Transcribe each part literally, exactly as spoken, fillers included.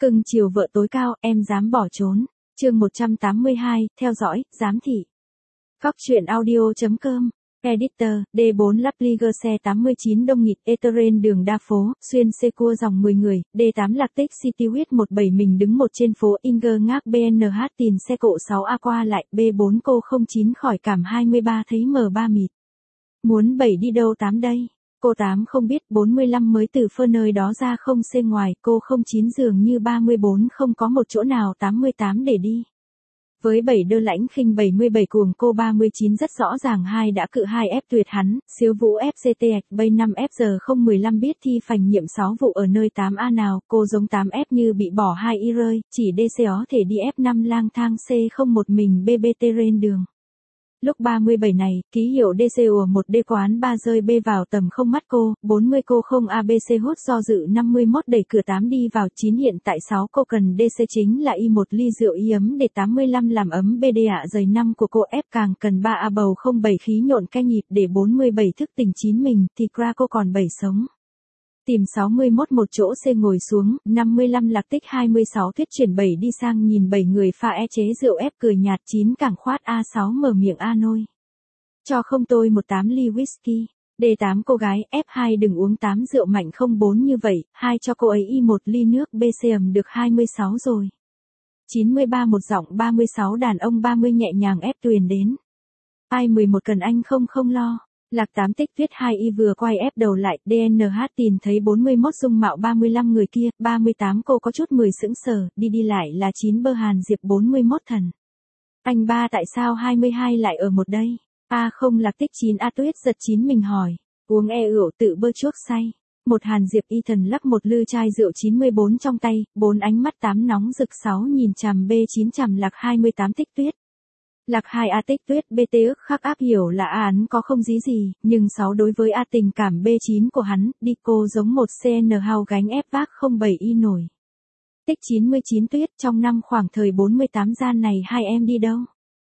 Cưng chiều vợ tối cao, em dám bỏ trốn. Chương một trăm tám mươi hai, theo dõi, giám thị. Cóc truyện audio.com. Editor, D bốn Lapliger xe tám mươi chín đông nghịt Eteren đường đa phố, xuyên xe cua dòng mười người, D tám Lactic City huyết một bảy mình đứng một trên phố Inger ngác bê en hát tìm xe cộ sáu A qua lại, B bốn cô không chín khỏi cảm hai mươi ba thấy M ba mịt. Muốn bảy đi đâu tám đây? Cô tám không biết, bốn mươi lăm mới từ phơ nơi đó ra không xê ngoài, cô không chín dường như ba mươi bốn không có một chỗ nào tám mươi tám để đi. Với bảy đơ lãnh khinh bảy mươi bảy cuồng cô ba mươi chín rất rõ ràng hai đã cự hai ép tuyệt hắn, siêu vũ ép xê tê ạch bay năm ép giờ không mười lăm biết thi phành nhiệm sáu vụ ở nơi tám A nào, cô giống tám ép như bị bỏ hai y rơi, chỉ đê xê ó thể đi ép năm lang thang C không một mình bê bê tê rên đường. Lúc ba mươi bảy này, ký hiệu đê xê ủa một D quán ba rơi B vào tầm không mắt cô, bốn mươi cô không a bê xê hút do dự năm mươi mốt đẩy cửa tám đi vào chín hiện tại sáu cô cần đê xê chính là y một ly rượu y ấm để tám mươi lăm làm ấm bê đê ạ dày năm của cô F càng cần ba A bầu không bảy khí nhộn canh nhịp để bốn mươi bảy thức tỉnh chín mình thì Kra cô còn bảy sống. Tìm sáu mươi mốt một chỗ C ngồi xuống, năm mươi lăm lạc tích hai mươi sáu thuyết chuyển bảy đi sang nhìn bảy người pha e chế rượu ép cười nhạt chín cảng khoát A sáu mở miệng A nôi. Cho không tôi một tám ly whisky, D tám cô gái F hai đừng uống tám rượu mạnh không bốn như vậy, hai cho cô ấy y một ly nước B C ẩm được hai mươi sáu rồi. chín mươi ba một giọng ba mươi sáu đàn ông ba mươi nhẹ nhàng ép tuyền đến. Ai mười một cần anh không không lo. Lạc tám tích viết hai y vừa quay ép đầu lại, đê en hát tìm thấy bốn mươi mốt dung mạo ba mươi lăm người kia, ba mươi tám cô có chút mười sững sờ, đi đi lại là chín bơ Hàn Diệp bốn mươi mốt thần. Anh ba tại sao hai mươi hai lại ở một đây? A không lạc tích chín A tuyết giật chín mình hỏi, uống e rượu tự bơ chuốc say. Một Hàn Diệp y thần lắc một lư chai rượu chín mươi bốn trong tay, bốn ánh mắt tám nóng rực sáu nhìn chằm B chín chằm lạc hai mươi tám tích tuyết. Lạc hai A tích tuyết bê tê ức khắc áp hiểu là A án có không dí gì, nhưng sáu đối với A tình cảm B chín của hắn, đi cô giống một xê en hao gánh ép vác không bảy y nổi. Tích chín mươi chín tuyết trong năm khoảng thời bốn mươi tám gian này hai em đi đâu?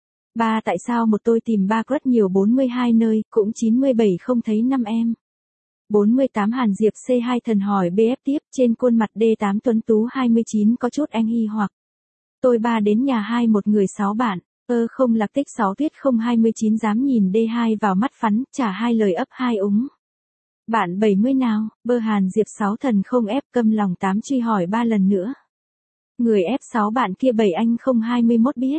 Ba tại sao một tôi tìm ba rất nhiều bốn mươi hai nơi, cũng chín mươi bảy không thấy năm em. bốn mươi tám Hàn Diệp C hai thần hỏi bê ép tiếp trên khuôn mặt D tám Tuấn Tú hai mươi chín có chút anh hy hoặc. Tôi ba đến nhà hai một người sáu bạn. Ơ không lạc tích sáu tuyết không hai mươi chín dám nhìn D hai vào mắt phắn, trả hai lời ấp hai úng. Bạn bảy mươi nào, bơ Hàn Diệp sáu thần không ép câm lòng tám truy hỏi ba lần nữa. Người ép sáu bạn kia bảy anh không hai mươi mốt biết.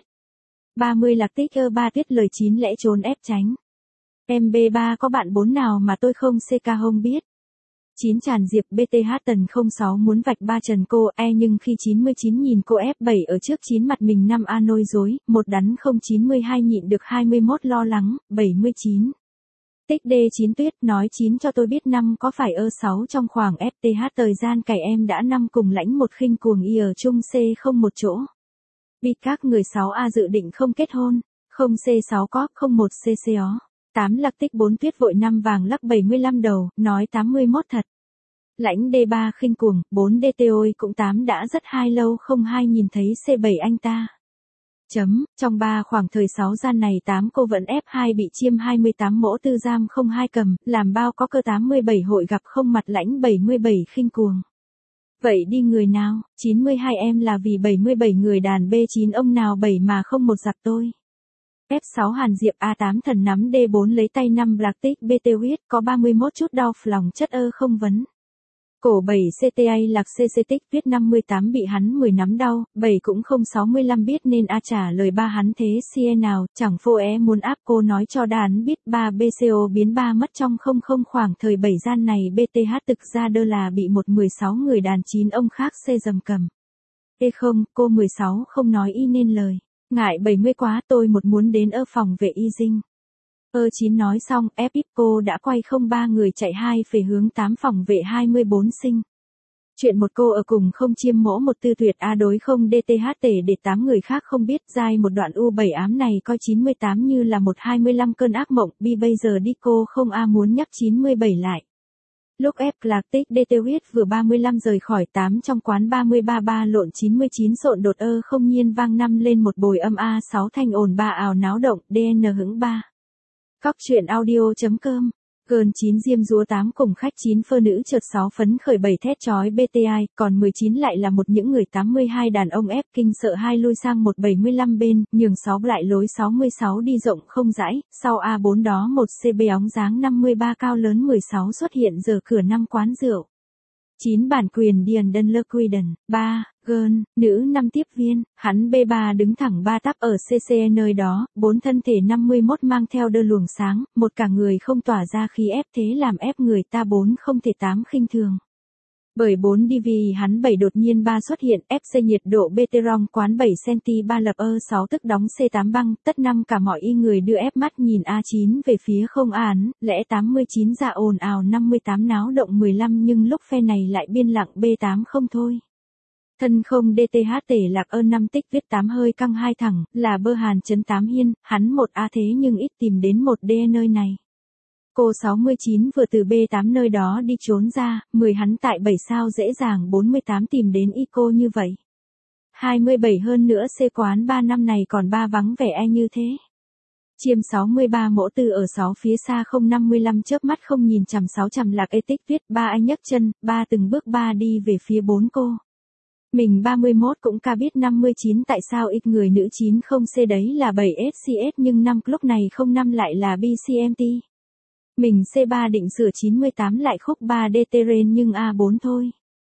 ba mươi lạc tích ơ ba tuyết lời chín lẽ trốn ép tránh. Em B ba có bạn bốn nào mà tôi không xê ca không biết. chín Tràn Diệp bê tê hát tần không sáu muốn vạch ba trần cô e nhưng khi chín mươi chín nhìn cô ép bảy ở trước chín mặt mình năm A nôi dối, một đắn không chín mươi hai nhịn được hai mươi mốt lo lắng, bảy mươi chín. Tích D chín tuyết nói chín cho tôi biết năm có phải ơ sáu trong khoảng ép tê hát thời gian cày em đã năm cùng lãnh một khinh cuồng y ở chung C không một chỗ. Vì các người sáu A dự định không kết hôn, không C sáu có, không một C C ó. tám lạc tích bốn tuyết vội năm vàng lắc bảy mươi lăm đầu, nói tám mươi mốt thật. Lãnh D ba khinh cuồng, bốn D T ôi cũng tám đã rất hai lâu không hai nhìn thấy C bảy anh ta. Chấm, trong ba khoảng thời sáu gian này tám cô vẫn ép hai bị chiêm hai mươi tám mỗ tư giam không hai cầm, làm bao có cơ tám mươi bảy hội gặp không mặt lãnh bảy mươi bảy khinh cuồng. Vậy đi người nào, chín mươi hai em là vì bảy mươi bảy người đàn B chín ông nào bảy mà không một giặc tôi. ép sáu Hàn Diệp A tám thần nắm D bốn lấy tay năm lạc tích bê tê huyết có ba mươi mốt chút đau lòng chất ơ không vấn. Cổ bảy xê tê a lạc C C tích viết năm mươi tám bị hắn mười nắm đau, bảy cũng không sáu mươi lăm biết nên A trả lời ba hắn thế C nào, chẳng phô é muốn áp cô nói cho đàn biết ba B C O biến ba mất trong không không khoảng thời bảy gian này bê tê hát thực ra đơ là bị một mười sáu người đàn chín ông khác C dầm cầm. Ê không, cô mười sáu không nói y nên lời. Ngại bảy mươi quá tôi một muốn đến ở phòng vệ y dinh. Ơ chín nói xong, ép ít cô đã quay không ba người chạy hai về hướng tám phòng vệ hai mươi bốn sinh. Chuyện một cô ở cùng không chiêm mỗ một tư tuyệt A đối không đê tê hát tể để tám người khác không biết dai một đoạn U bảy ám này coi chín mươi tám như là một hai mươi lăm cơn ác mộng bi bây giờ đi cô không A muốn nhắc chín mươi bảy lại. Lúc ép lạc tích đê tê huyết vừa ba mươi lăm rời khỏi tám trong quán ba mươi ba ba lộn chín mươi chín sộn đột ơ không nhiên vang năm lên một bồi âm A sáu thanh ồn ba ào náo động đê en hững ba. Cóc truyện audio.com Gơn chín diêm dúa tám cùng khách chín phơ nữ chợt sáu phấn khởi bảy thét chói bê tê i, còn mười chín lại là một những người tám mươi hai đàn ông ép kinh sợ hai lui sang một bảy mươi lăm bên, nhường sáu lại lối sáu mươi sáu đi rộng không dãi, sau A bốn đó một xê bê óng dáng năm mươi ba cao lớn mười sáu xuất hiện giờ cửa năm quán rượu. chín Bản quyền Điền Đơn Lơ Quiden. ba Gơn, nữ năm tiếp viên, hắn bê ba đứng thẳng ba tắp ở xê xê nơi đó, bốn thân thể năm mươi mốt mang theo đơ luồng sáng, một cả người không tỏa ra khí ép thế làm ép người ta bốn không thể tám khinh thường. Bởi bốn đi vì hắn bảy đột nhiên ba xuất hiện, ép xê nhiệt độ bê tê rong quán bảy xăng-ti-mét ba lập ơ sáu tức đóng xê tám băng, tất năm cả mọi y người đưa ép mắt nhìn A chín về phía không án, lẽ tám mươi chín ra ồn ào năm mươi tám náo động mười lăm nhưng lúc phe này lại biên lặng bê tám không thôi. Thân không đê tê hát tể lạc ơ năm tích viết tám hơi căng hai thẳng, là bơ hàn chấn tám hiên, hắn một A thế nhưng ít tìm đến một D nơi này. Cô sáu mươi chín vừa từ bê tám nơi đó đi trốn ra, mười hắn tại bảy sao dễ dàng bốn mươi tám tìm đến y cô như vậy. hai mươi bảy hơn nữa C quán ba năm này còn ba vắng vẻ e như thế. Chiêm sáu mươi ba mỗ tư ở sáu phía xa không năm mươi lăm chớp mắt không nhìn chằm sáu chằm lạc ê tích viết ba anh nhấc chân, ba từng bước ba đi về phía bốn cô. Mình ba mươi mốt cũng ca biết năm mươi chín tại sao ít người nữ chín không C đấy là bảy ét xê ét nhưng năm lúc này không năm lại là bê xê em tê. Mình C ba định sửa chín mươi tám lại khúc ba D terrain nhưng A bốn thôi.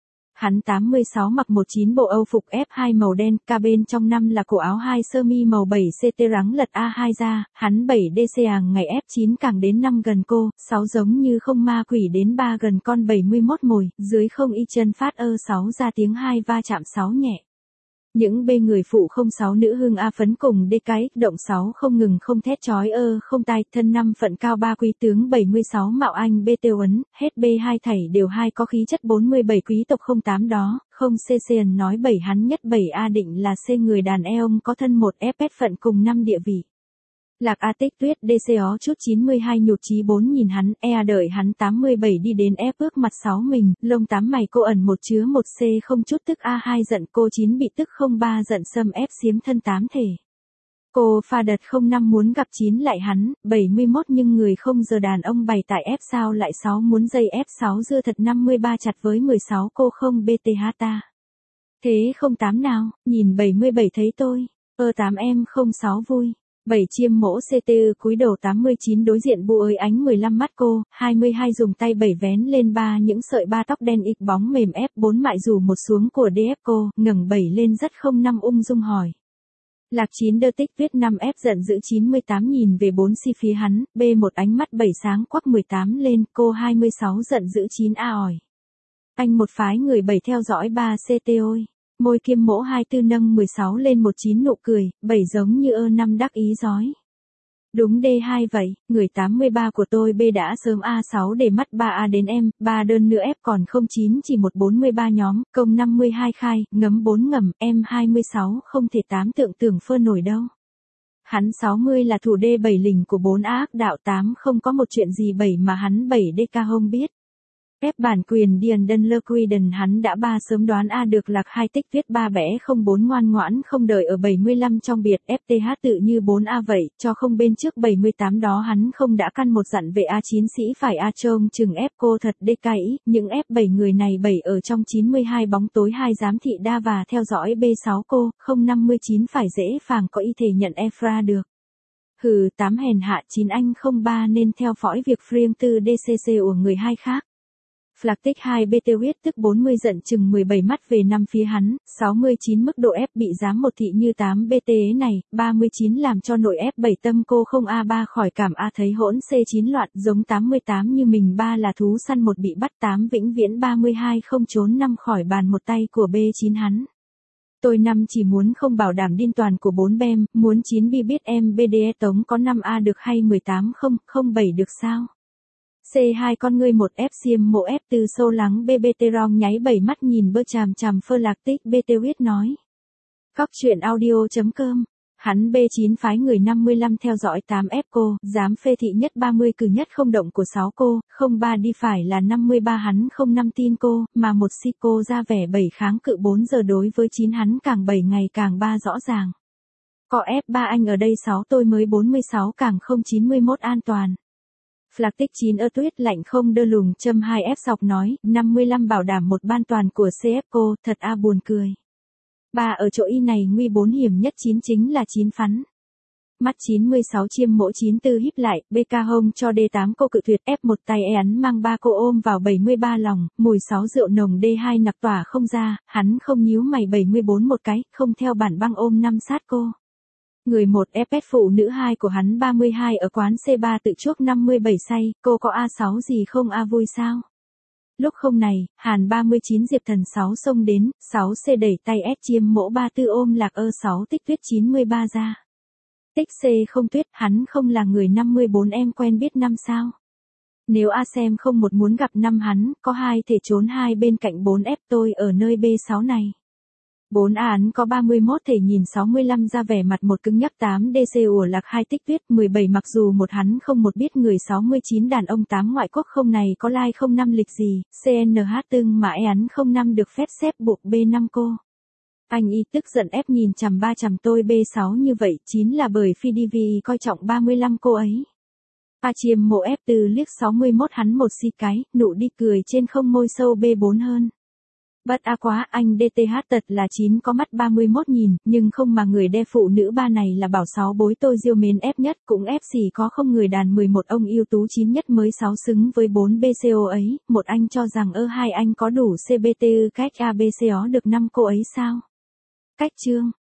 Hắn tám mươi sáu mặc một chín bộ Âu phục ép hai màu đen, ca bên trong năm là cổ áo hai sơ mi màu bảy xê tê rắn lật A hai ra, hắn bảy D C àng ngày ép chín càng đến năm gần cô, sáu giống như không ma quỷ đến ba gần con bảy mươi mốt mồi, dưới không y chân phát ơ sáu ra tiếng hai va chạm sáu nhẹ. Những bê người phụ không sáu nữ hương A phấn cùng đê cái, động sáu không ngừng không thét chói ơ không tai, thân năm phận cao ba quý tướng bảy mươi sáu mạo anh bê tiêu ấn, hết bê hai thảy đều hai có khí chất bốn mươi bảy quý tộc không tám đó, không C C nói bảy hắn nhất bảy A định là C người đàn e ông có thân một F S phận cùng năm địa vị. Lạc A tích tuyết đê xê ó chút chín mươi hai nhụt chí bốn nhìn hắn, e đợi hắn tám mươi bảy đi đến ép ước mặt sáu mình, lông tám mày cô ẩn một chứa một C không chút tức A hai giận cô chín bị tức không ba giận xâm ép xiếm thân tám thể. Cô pha đợt không năm muốn gặp chín lại hắn, bảy mươi mốt nhưng người không giờ đàn ông bày tại ép sao lại sáu muốn dây ép sáu dưa thật năm mươi ba chặt với mười sáu cô không bê tê hát ta. Thế không tám nào, nhìn bảy mươi bảy thấy tôi, ơ tám em không sáu vui. bảy chiêm mỗ xê tê ư cúi đầu tám mươi chín đối diện bu ơi ánh mười lăm mắt cô, hai mươi hai dùng tay bảy vén lên ba những sợi ba tóc đen ịch bóng mềm ép bốn mại rủ một xuống của đê ép cô, ngẩng bảy lên rất không năm ung dung hỏi. Lạc chín đơ tích viết năm ép giận dữ chín mươi tám nhìn về bốn si phía hắn, B một ánh mắt bảy sáng quắc mười tám lên, cô hai mươi sáu giận dữ chín A ỏi. Anh một phái người bảy theo dõi ba xê tê ôi. Môi kiêm mỗ hai tư nâng mười sáu lên một chín nụ cười, bảy giống như ơ năm đắc ý giói. Đúng D hai vậy, người tám mươi ba của tôi B đã sớm A sáu để mắt ba A đến em, ba đơn nữa F còn không chín chỉ một bốn mươi ba nhóm, công năm mươi hai khai, ngấm bốn ngầm, em hai mươi sáu không thể tám tượng tưởng phơ nổi đâu. Hắn sáu mươi là thủ D bảy lình của bốn A ác đạo tám không có một chuyện gì bảy mà hắn bảy D ca không biết. Ép bản quyền Điền Đơn Lơ Quiden hắn đã ba sớm đoán A được lạc hai tích viết ba bẽ không bốn ngoan ngoãn không đợi ở bảy mươi lăm trong biệt ép tê hát tự như bốn A vậy, cho không bên trước bảy mươi tám đó hắn không đã căn một dặn về A chín sĩ phải A trông chừng ép cô thật đê cãi, những ép bảy người này bảy ở trong chín mươi hai bóng tối hai giám thị đa và theo dõi B sáu cô, không năm mươi chín phải dễ phàng có y thể nhận Efra được. Hừ tám hèn hạ chín anh không ba nên theo dõi việc riêng tư đê xê xê của người hai khác. Flak tích hai bê tê huyết tức bốn mươi giận chừng mười bảy mắt về năm phía hắn, sáu mươi chín mức độ ép bị giám một thị như tám bê tê này, ba mươi chín làm cho nội ép bảy tâm cô không A ba khỏi cảm A thấy hỗn C chín loạn giống tám mươi tám như mình ba là thú săn một bị bắt tám vĩnh viễn ba mươi hai không trốn năm khỏi bàn một tay của B chín hắn. Tôi năm chỉ muốn không bảo đảm điên toàn của bốn bem, muốn chín bi biết em bê đê tống có năm A được hay mười tám không, không bảy được sao? C hai con ngươi một F xiêm mộ F từ sâu lắng B B T rong nháy bảy mắt nhìn bơ chàm chằm phơ lạc tích B T huyết nói. Cóc truyện audio.com. Hắn B chín phái người năm mươi lăm theo dõi tám F cô, dám phê thị nhất ba mươi cử nhất không động của sáu cô, không ba đi phải là năm mươi ba hắn không năm tin cô, mà một si cô ra vẻ bảy kháng cự bốn giờ đối với chín hắn càng bảy ngày càng ba rõ ràng. Có F ba anh ở đây sáu tôi mới bốn mươi sáu càng không chín mươi mốt an toàn. Flatic chín ơ tuyết lạnh không đơ lùng châm hai F sọc nói, năm mươi lăm bảo đảm một ban toàn của xê ép cô, thật a buồn cười. Ba ở chỗ y này nguy bốn hiểm nhất chín chính là chín phắn. Mắt chín mươi sáu chiêm mỗ chín tư híp lại, bê ca hông cho đê tám cô cự tuyệt ép một tay e ắn mang ba cô ôm vào bảy mươi ba lòng, mùi sáu rượu nồng đê hai nặc tỏa không ra, hắn không nhíu mày bảy mươi bốn một cái, không theo bản băng ôm năm sát cô. Người một ép ét phụ nữ hai của hắn ba mươi hai ở quán xê ba tự chuốc năm mươi bảy say, cô có a sáu gì không a vui sao? Lúc không này, Hàn ba mươi chín Diệp Thần sáu xông đến, sáu C đẩy tay S chiêm mỗ ba tư ôm lạc ơ sáu tích tuyết chín mươi ba ra. Tích C không tuyết, hắn không là người năm mươi bốn em quen biết năm sao. Nếu A xem không một muốn gặp năm hắn, có hai thể trốn hai bên cạnh bốn F tôi ở nơi B sáu này. bốn A hắn có ba mươi mốt thể nhìn sáu mươi lăm ra vẻ mặt một cứng nhắc tám đê xê ủa lạc hai tích tuyết mười bảy mặc dù một hắn không một biết người sáu mươi chín đàn ông tám ngoại quốc không này có like không năm lịch gì, xê en hát tương mà e hắn không năm được phép xếp buộc B năm cô. Anh y tức giận ép nhìn chằm ba chằm tôi B sáu như vậy chín là bởi phi đi vì coi trọng ba mươi lăm cô ấy. A chiêm mộ ép từ liếc sáu mươi mốt hắn một si cái, nụ đi cười trên không môi sâu B bốn hơn. Bất a quá anh đê tê hát tật là chín có mắt ba mươi mốt nhìn, nhưng không mà người đe phụ nữ ba này là bảo sáu bối tôi diêu mến ép nhất cũng ép xỉ có không người đàn mười một ông yêu tú chín nhất mới sáu xứng với bốn bê xê ô ấy, một anh cho rằng ơ hai anh có đủ xê bê tê cách a bê xê ó được năm cô ấy sao? Cách chương